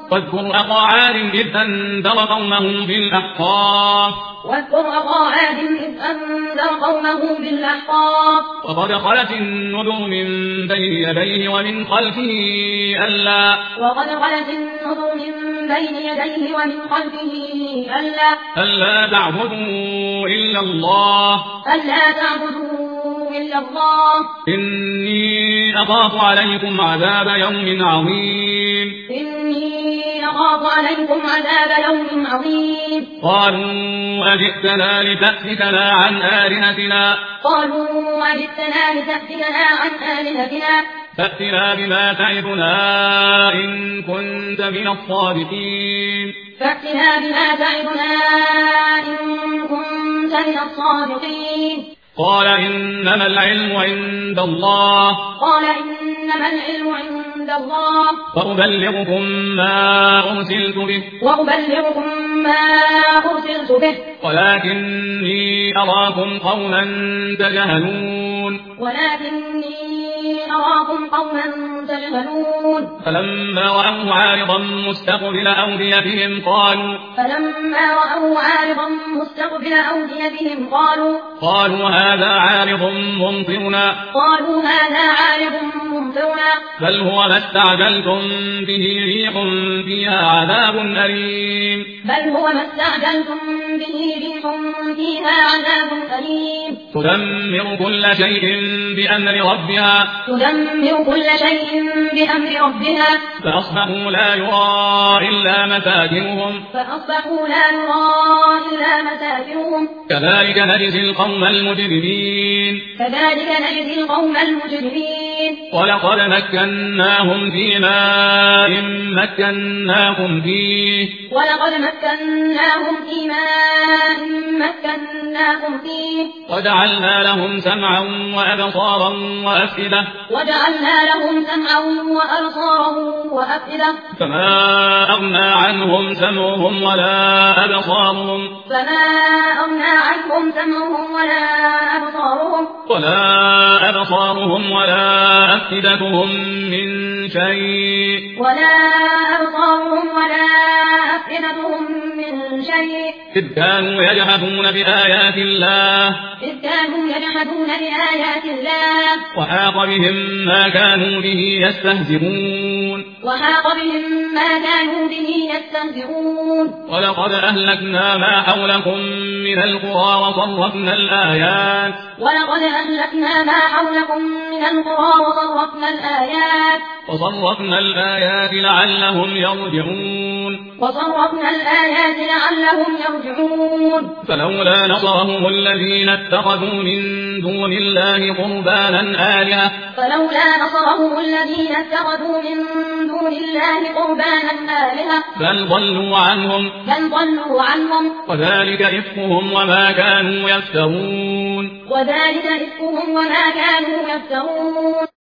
واذكر أخا عاد إذ أنذر قومه بالأحقاف وقد خلت النذر من بين يديه ومن خلفه ألا تعبدوا إلا الله إني أخاف عليكم عذاب يوم عظيم قالوا أجئتنا لتأفكنا عن آلهتنا فأتنا بما تعدنا إن كنت من الصادقين قال إنما العلم عند الله وأبلغكم ما أرسلت به ولكني أراكم قوما تجهلون فلما رأوه عارضا مستقبل أوديتهم قالوا هذا عارض ممطرنا بل هو ما استعجلتم به ريح فيها عذاب أليم تدمر كل شيء بأمر ربها فأصبحوا لا يرى إلا مساكنهم كذلك نجزي القوم المجرمين ولقد مكناهم في ماء مكناكم فيه وجعلنا لهم سمعا وأبصارا وأفئدة فما أغنى عنهم سمعهم ولا أبصارهم ولا أفئدتهم من شيء إذ كانوا يجحدون بآيات الله وحاق بهم ما كانوا به يستهزئون ولقد أهلكنا ما حولكم من القرى وصرفنا الآيات لعلهم يرجعون فلولا نصرهم الذين اتخذوا من دون الله قربانا آلهة بل ضلوا عنهم وذلك إفكهم وما كانوا يفترون